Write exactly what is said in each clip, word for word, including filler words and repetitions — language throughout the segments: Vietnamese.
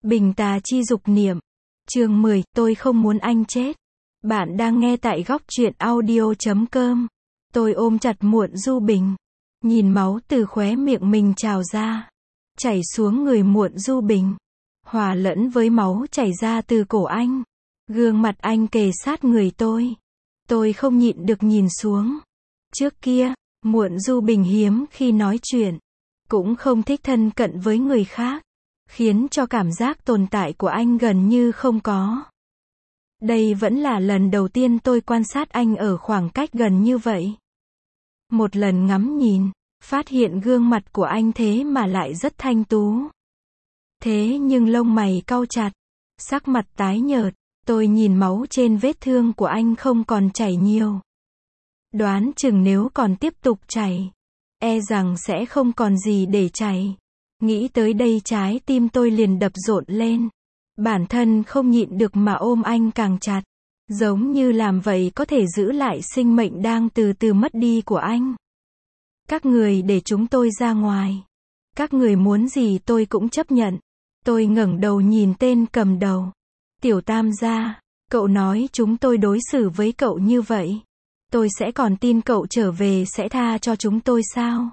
Bình tà chi dục niệm. Chương mười, tôi không muốn anh chết. Bạn đang nghe tại góc truyện audio chấm com. Tôi ôm chặt Muộn Du Bình. Nhìn máu từ khóe miệng mình trào ra. Chảy xuống người Muộn Du Bình. Hòa lẫn với máu chảy ra từ cổ anh. Gương mặt anh kề sát người tôi. Tôi không nhịn được nhìn xuống. Trước kia, Muộn Du Bình hiếm khi nói chuyện. Cũng không thích thân cận với người khác. Khiến cho cảm giác tồn tại của anh gần như không có. Đây vẫn là lần đầu tiên tôi quan sát anh ở khoảng cách gần như vậy. Một lần ngắm nhìn, phát hiện gương mặt của anh thế mà lại rất thanh tú. Thế nhưng lông mày cau chặt, sắc mặt tái nhợt, tôi nhìn máu trên vết thương của anh không còn chảy nhiều. Đoán chừng nếu còn tiếp tục chảy, e rằng sẽ không còn gì để chảy. Nghĩ tới đây trái tim tôi liền đập rộn lên. Bản thân không nhịn được mà ôm anh càng chặt. Giống như làm vậy có thể giữ lại sinh mệnh đang từ từ mất đi của anh. Các người để chúng tôi ra ngoài. Các người muốn gì tôi cũng chấp nhận. Tôi ngẩng đầu nhìn tên cầm đầu. Tiểu Tam gia, cậu nói chúng tôi đối xử với cậu như vậy. Tôi sẽ còn tin cậu trở về sẽ tha cho chúng tôi sao?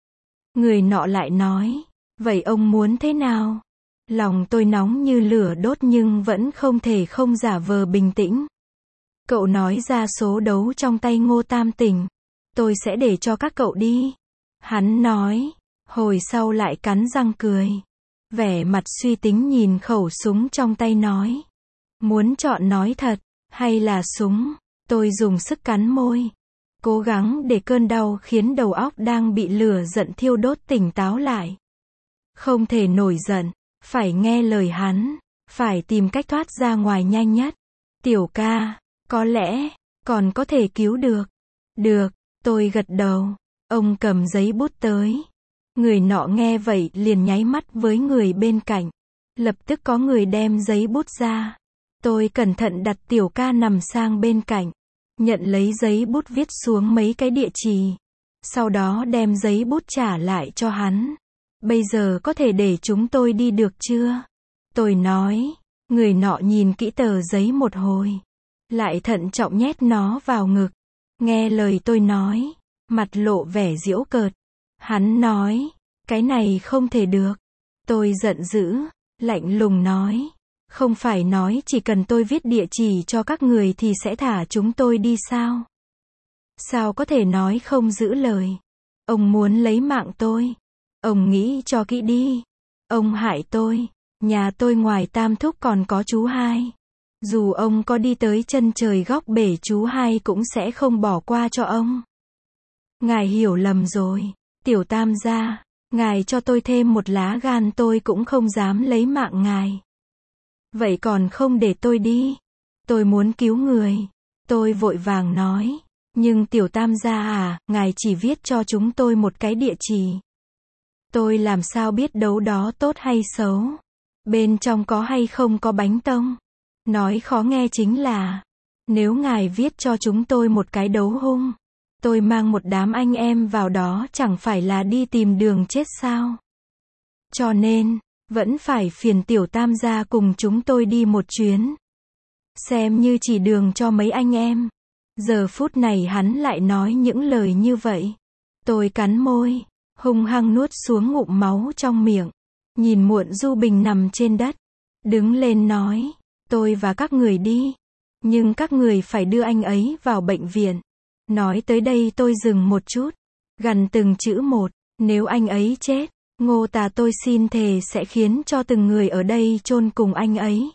Người nọ lại nói. Vậy ông muốn thế nào? Lòng tôi nóng như lửa đốt nhưng vẫn không thể không giả vờ bình tĩnh. Cậu nói ra số đấu trong tay Ngô Tam Tỉnh. Tôi sẽ để cho các cậu đi. Hắn nói. Hồi sau lại cắn răng cười. Vẻ mặt suy tính nhìn khẩu súng trong tay nói. Muốn chọn nói thật, hay là súng? Tôi dùng sức cắn môi. Cố gắng để cơn đau khiến đầu óc đang bị lửa giận thiêu đốt tỉnh táo lại. Không thể nổi giận, phải nghe lời hắn, phải tìm cách thoát ra ngoài nhanh nhất. Tiểu ca, có lẽ, còn có thể cứu được. Được, tôi gật đầu. Ông cầm giấy bút tới. Người nọ nghe vậy liền nháy mắt với người bên cạnh. Lập tức có người đem giấy bút ra. Tôi cẩn thận đặt tiểu ca nằm sang bên cạnh. Nhận lấy giấy bút viết xuống mấy cái địa chỉ. Sau đó đem giấy bút trả lại cho hắn. Bây giờ có thể để chúng tôi đi được chưa? Tôi nói. Người nọ nhìn kỹ tờ giấy một hồi. Lại thận trọng nhét nó vào ngực. Nghe lời tôi nói. Mặt lộ vẻ giễu cợt. Hắn nói. Cái này không thể được. Tôi giận dữ. Lạnh lùng nói. Không phải nói chỉ cần tôi viết địa chỉ cho các người thì sẽ thả chúng tôi đi sao? Sao có thể nói không giữ lời? Ông muốn lấy mạng tôi. Ông nghĩ cho kỹ đi. Ông hại tôi. Nhà tôi ngoài Tam Thúc còn có chú hai. Dù ông có đi tới chân trời góc bể chú hai cũng sẽ không bỏ qua cho ông. Ngài hiểu lầm rồi. Tiểu Tam gia, ngài cho tôi thêm một lá gan tôi cũng không dám lấy mạng ngài. Vậy còn không để tôi đi. Tôi muốn cứu người. Tôi vội vàng nói. Nhưng Tiểu Tam gia à, ngài chỉ viết cho chúng tôi một cái địa chỉ. Tôi làm sao biết đấu đó tốt hay xấu? Bên trong có hay không có bánh tông? Nói khó nghe chính là, nếu ngài viết cho chúng tôi một cái đấu hung, tôi mang một đám anh em vào đó chẳng phải là đi tìm đường chết sao? Cho nên, vẫn phải phiền Tiểu Tam gia cùng chúng tôi đi một chuyến. Xem như chỉ đường cho mấy anh em. Giờ phút này hắn lại nói những lời như vậy. Tôi cắn môi. Hung hăng nuốt xuống ngụm máu trong miệng. Nhìn Muộn Du Bình nằm trên đất. Đứng lên nói. Tôi và các người đi. Nhưng các người phải đưa anh ấy vào bệnh viện. Nói tới đây tôi dừng một chút. Gằn từng chữ một. Nếu anh ấy chết, Ngô Tà tôi xin thề sẽ khiến cho từng người ở đây chôn cùng anh ấy.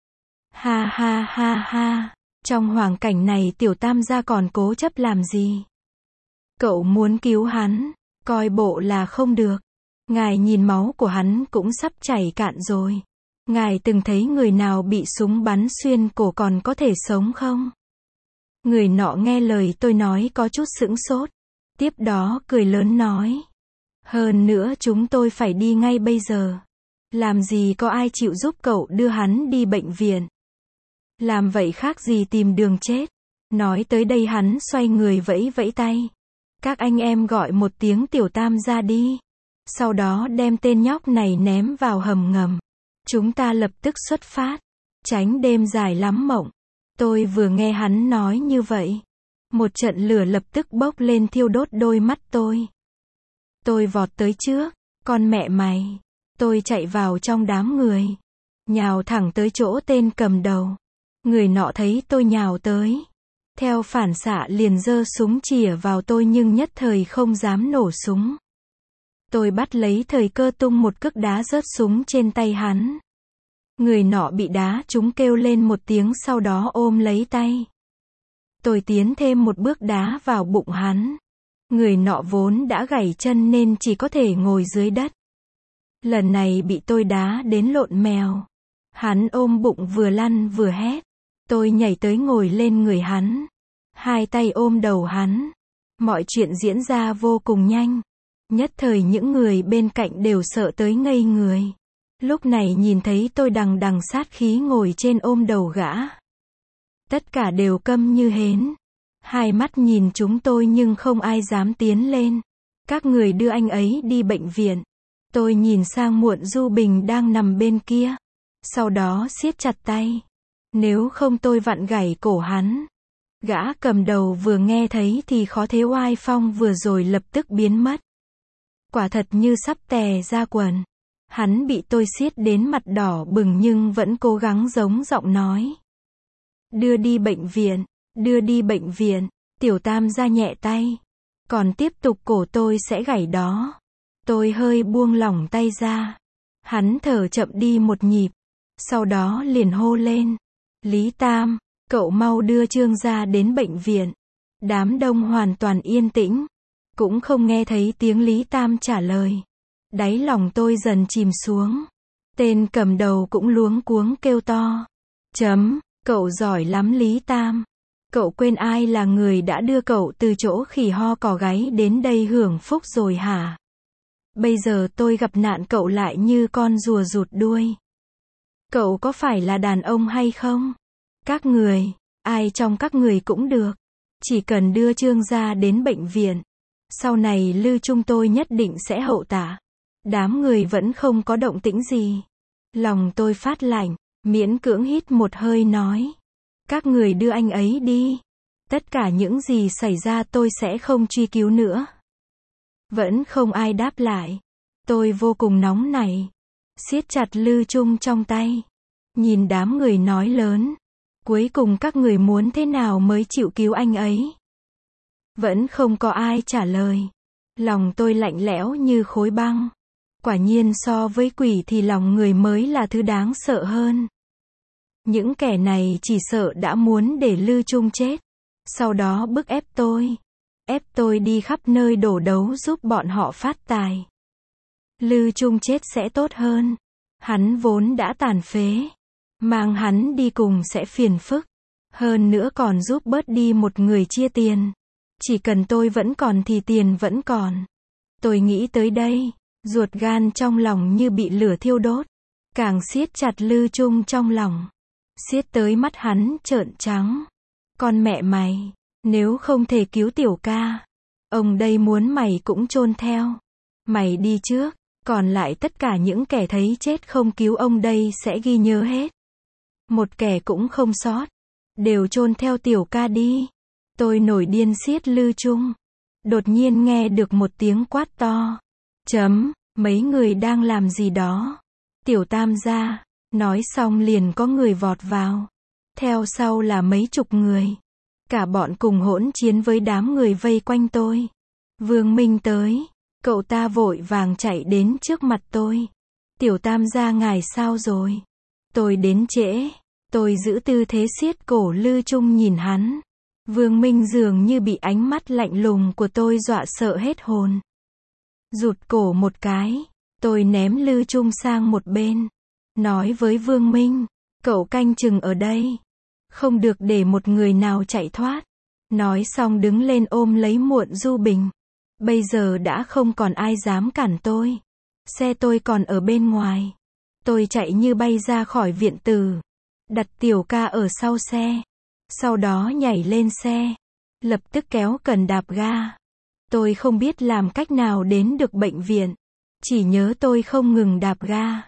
Ha ha ha ha. Trong hoàn cảnh này Tiểu Tam gia còn cố chấp làm gì? Cậu muốn cứu hắn. Coi bộ là không được. Ngài nhìn máu của hắn cũng sắp chảy cạn rồi. Ngài từng thấy người nào bị súng bắn xuyên cổ còn có thể sống không? Người nọ nghe lời tôi nói có chút sững sốt. Tiếp đó cười lớn nói. Hơn nữa chúng tôi phải đi ngay bây giờ. Làm gì có ai chịu giúp cậu đưa hắn đi bệnh viện? Làm vậy khác gì tìm đường chết. Nói tới đây hắn xoay người vẫy vẫy tay. Các anh em gọi một tiếng Tiểu Tam gia đi. Sau đó đem tên nhóc này ném vào hầm ngầm. Chúng ta lập tức xuất phát. Tránh đêm dài lắm mộng. Tôi vừa nghe hắn nói như vậy. Một trận lửa lập tức bốc lên thiêu đốt đôi mắt tôi. Tôi vọt tới trước. Con mẹ mày. Tôi chạy vào trong đám người. Nhào thẳng tới chỗ tên cầm đầu. Người nọ thấy tôi nhào tới. Theo phản xạ liền giơ súng chĩa vào tôi nhưng nhất thời không dám nổ súng. Tôi bắt lấy thời cơ tung một cước đá rớt súng trên tay hắn. Người nọ bị đá trúng kêu lên một tiếng sau đó ôm lấy tay. Tôi tiến thêm một bước đá vào bụng hắn. Người nọ vốn đã gãy chân nên chỉ có thể ngồi dưới đất. Lần này bị tôi đá đến lộn mèo. Hắn ôm bụng vừa lăn vừa hét. Tôi nhảy tới ngồi lên người hắn. Hai tay ôm đầu hắn. Mọi chuyện diễn ra vô cùng nhanh. Nhất thời những người bên cạnh đều sợ tới ngây người. Lúc này nhìn thấy tôi đằng đằng sát khí ngồi trên ôm đầu gã. Tất cả đều câm như hến. Hai mắt nhìn chúng tôi nhưng không ai dám tiến lên. Các người đưa anh ấy đi bệnh viện. Tôi nhìn sang Muộn Du Bình đang nằm bên kia. Sau đó siết chặt tay. Nếu không tôi vặn gãy cổ hắn. Gã cầm đầu vừa nghe thấy thì khó thế oai phong vừa rồi lập tức biến mất. Quả thật như sắp tè ra quần. Hắn bị tôi siết đến mặt đỏ bừng nhưng vẫn cố gắng giống giọng nói. Đưa đi bệnh viện, đưa đi bệnh viện. Tiểu Tam ra nhẹ tay. Còn tiếp tục cổ tôi sẽ gãy đó. Tôi hơi buông lỏng tay ra. Hắn thở chậm đi một nhịp. Sau đó liền hô lên. Lý Tam, cậu mau đưa Trương gia đến bệnh viện. Đám đông hoàn toàn yên tĩnh. Cũng không nghe thấy tiếng Lý Tam trả lời. Đáy lòng tôi dần chìm xuống. Tên cầm đầu cũng luống cuống kêu to. Chấm, cậu giỏi lắm Lý Tam. Cậu quên ai là người đã đưa cậu từ chỗ khỉ ho cò gáy đến đây hưởng phúc rồi hả? Bây giờ tôi gặp nạn cậu lại như con rùa rụt đuôi. Cậu có phải là đàn ông hay không? Các người, ai trong các người cũng được. Chỉ cần đưa Trương gia đến bệnh viện. Sau này Lư Trung tôi nhất định sẽ hậu tạ. Đám người vẫn không có động tĩnh gì. Lòng tôi phát lạnh, miễn cưỡng hít một hơi nói. Các người đưa anh ấy đi. Tất cả những gì xảy ra tôi sẽ không truy cứu nữa. Vẫn không ai đáp lại. Tôi vô cùng nóng nảy. Siết chặt Lư Trung trong tay. Nhìn đám người nói lớn. Cuối cùng các người muốn thế nào mới chịu cứu anh ấy? Vẫn không có ai trả lời. Lòng tôi lạnh lẽo như khối băng. Quả nhiên so với quỷ thì lòng người mới là thứ đáng sợ hơn. Những kẻ này chỉ sợ đã muốn để Lư Trung chết. Sau đó bức ép tôi. Ép tôi đi khắp nơi đổ đấu giúp bọn họ phát tài. Lư Trung chết sẽ tốt hơn. Hắn vốn đã tàn phế. Mang hắn đi cùng sẽ phiền phức. Hơn nữa còn giúp bớt đi một người chia tiền. Chỉ cần tôi vẫn còn thì tiền vẫn còn. Tôi nghĩ tới đây. Ruột gan trong lòng như bị lửa thiêu đốt. Càng siết chặt Lư Trung trong lòng. Siết tới mắt hắn trợn trắng. Con mẹ mày. Nếu không thể cứu tiểu ca. Ông đây muốn mày cũng chôn theo. Mày đi trước. Còn lại tất cả những kẻ thấy chết không cứu ông đây sẽ ghi nhớ hết. Một kẻ cũng không sót. Đều chôn theo tiểu ca đi. Tôi nổi điên siết Lư Trung. Đột nhiên nghe được một tiếng quát to. Chấm, mấy người đang làm gì đó? Tiểu Tam gia. Nói xong liền có người vọt vào. Theo sau là mấy chục người. Cả bọn cùng hỗn chiến với đám người vây quanh tôi. Vương Minh tới. Cậu ta vội vàng chạy đến trước mặt tôi. Tiểu Tam gia ngài sao rồi? Tôi đến trễ. Tôi giữ tư thế siết cổ Lư Trung nhìn hắn. Vương Minh dường như bị ánh mắt lạnh lùng của tôi dọa sợ hết hồn. Rụt cổ một cái. Tôi ném Lư Trung sang một bên. Nói với Vương Minh. Cậu canh chừng ở đây. Không được để một người nào chạy thoát. Nói xong đứng lên ôm lấy Muộn Du Bình. Bây giờ đã không còn ai dám cản tôi. Xe tôi còn ở bên ngoài. Tôi chạy như bay ra khỏi viện tử. Đặt tiểu ca ở sau xe. Sau đó nhảy lên xe. Lập tức kéo cần đạp ga. Tôi không biết làm cách nào đến được bệnh viện. Chỉ nhớ tôi không ngừng đạp ga.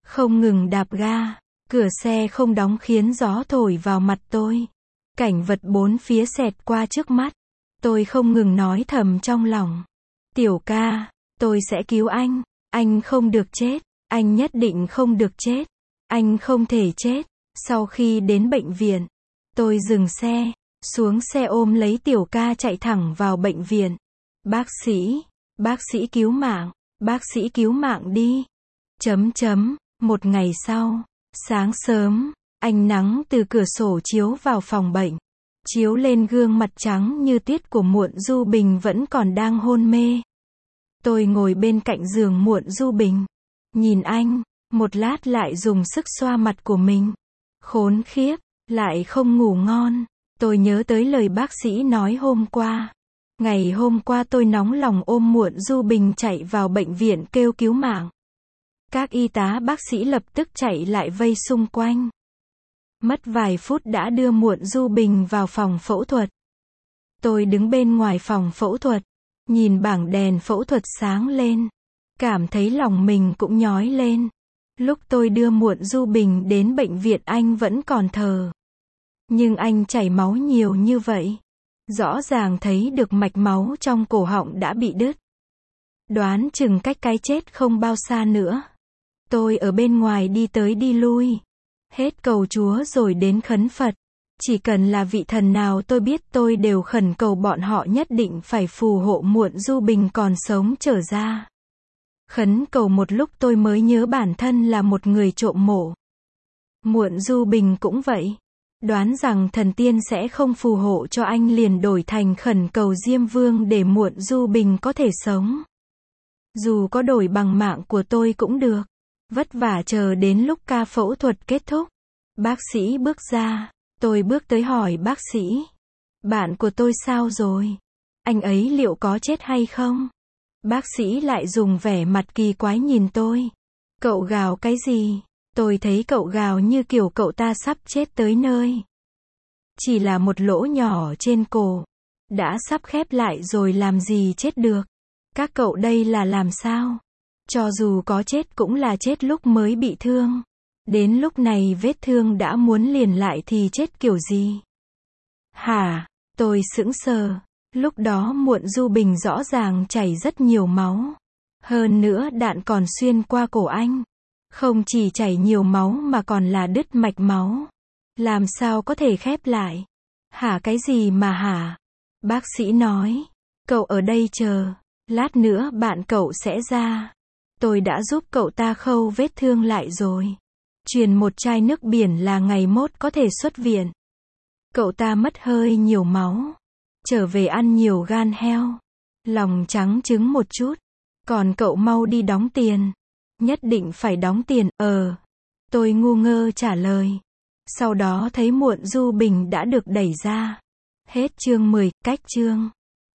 không ngừng đạp ga. Cửa xe không đóng khiến gió thổi vào mặt tôi. Cảnh vật bốn phía xẹt qua trước mắt. Tôi không ngừng nói thầm trong lòng. Tiểu ca, tôi sẽ cứu anh. Anh không được chết. Anh nhất định không được chết. Anh không thể chết. Sau khi đến bệnh viện, tôi dừng xe, xuống xe ôm lấy tiểu ca chạy thẳng vào bệnh viện. Bác sĩ, bác sĩ cứu mạng, bác sĩ cứu mạng đi. Chấm chấm, một ngày sau, sáng sớm, ánh nắng từ cửa sổ chiếu vào phòng bệnh, chiếu lên gương mặt trắng như tuyết của Muộn Du Bình vẫn còn đang hôn mê. Tôi ngồi bên cạnh giường Muộn Du Bình, nhìn anh, một lát lại dùng sức xoa mặt của mình. Khốn khiếp, lại không ngủ ngon. Tôi nhớ tới lời bác sĩ nói hôm qua. Ngày hôm qua tôi nóng lòng ôm Muộn Du Bình chạy vào bệnh viện kêu cứu mạng. Các y tá bác sĩ lập tức chạy lại vây xung quanh. Mất vài phút đã đưa Muộn Du Bình vào phòng phẫu thuật. Tôi đứng bên ngoài phòng phẫu thuật, nhìn bảng đèn phẫu thuật sáng lên, cảm thấy lòng mình cũng nhói lên. Lúc tôi đưa Muộn Du Bình đến bệnh viện anh vẫn còn thở. Nhưng anh chảy máu nhiều như vậy. Rõ ràng thấy được mạch máu trong cổ họng đã bị đứt. Đoán chừng cách cái chết không bao xa nữa. Tôi ở bên ngoài đi tới đi lui. Hết cầu Chúa rồi đến khấn Phật. Chỉ cần là vị thần nào tôi biết tôi đều khẩn cầu bọn họ nhất định phải phù hộ Muộn Du Bình còn sống trở ra. Khấn cầu một lúc tôi mới nhớ bản thân là một người trộm mộ. Muộn Du Bình cũng vậy. Đoán rằng thần tiên sẽ không phù hộ cho anh liền đổi thành khẩn cầu Diêm Vương để Muộn Du Bình có thể sống. Dù có đổi bằng mạng của tôi cũng được. Vất vả chờ đến lúc ca phẫu thuật kết thúc. Bác sĩ bước ra. Tôi bước tới hỏi bác sĩ. Bạn của tôi sao rồi? Anh ấy liệu có chết hay không? Bác sĩ lại dùng vẻ mặt kỳ quái nhìn tôi. Cậu gào cái gì? Tôi thấy cậu gào như kiểu cậu ta sắp chết tới nơi. Chỉ là một lỗ nhỏ trên cổ. Đã sắp khép lại rồi làm gì chết được. Các cậu đây là làm sao? Cho dù có chết cũng là chết lúc mới bị thương. Đến lúc này vết thương đã muốn liền lại thì chết kiểu gì? Hả? Tôi sững sờ. Lúc đó Muộn Du Bình rõ ràng chảy rất nhiều máu. Hơn nữa đạn còn xuyên qua cổ anh. Không chỉ chảy nhiều máu mà còn là đứt mạch máu. Làm sao có thể khép lại? Hả cái gì mà hả? Bác sĩ nói. Cậu ở đây chờ. Lát nữa bạn cậu sẽ ra. Tôi đã giúp cậu ta khâu vết thương lại rồi. Truyền một chai nước biển là ngày mốt có thể xuất viện. Cậu ta mất hơi nhiều máu. Trở về ăn nhiều gan heo. Lòng trắng trứng một chút. Còn cậu mau đi đóng tiền. Nhất định phải đóng tiền, ờ. Tôi ngu ngơ trả lời. Sau đó thấy Muộn Du Bình đã được đẩy ra. Hết chương mười, cách chương.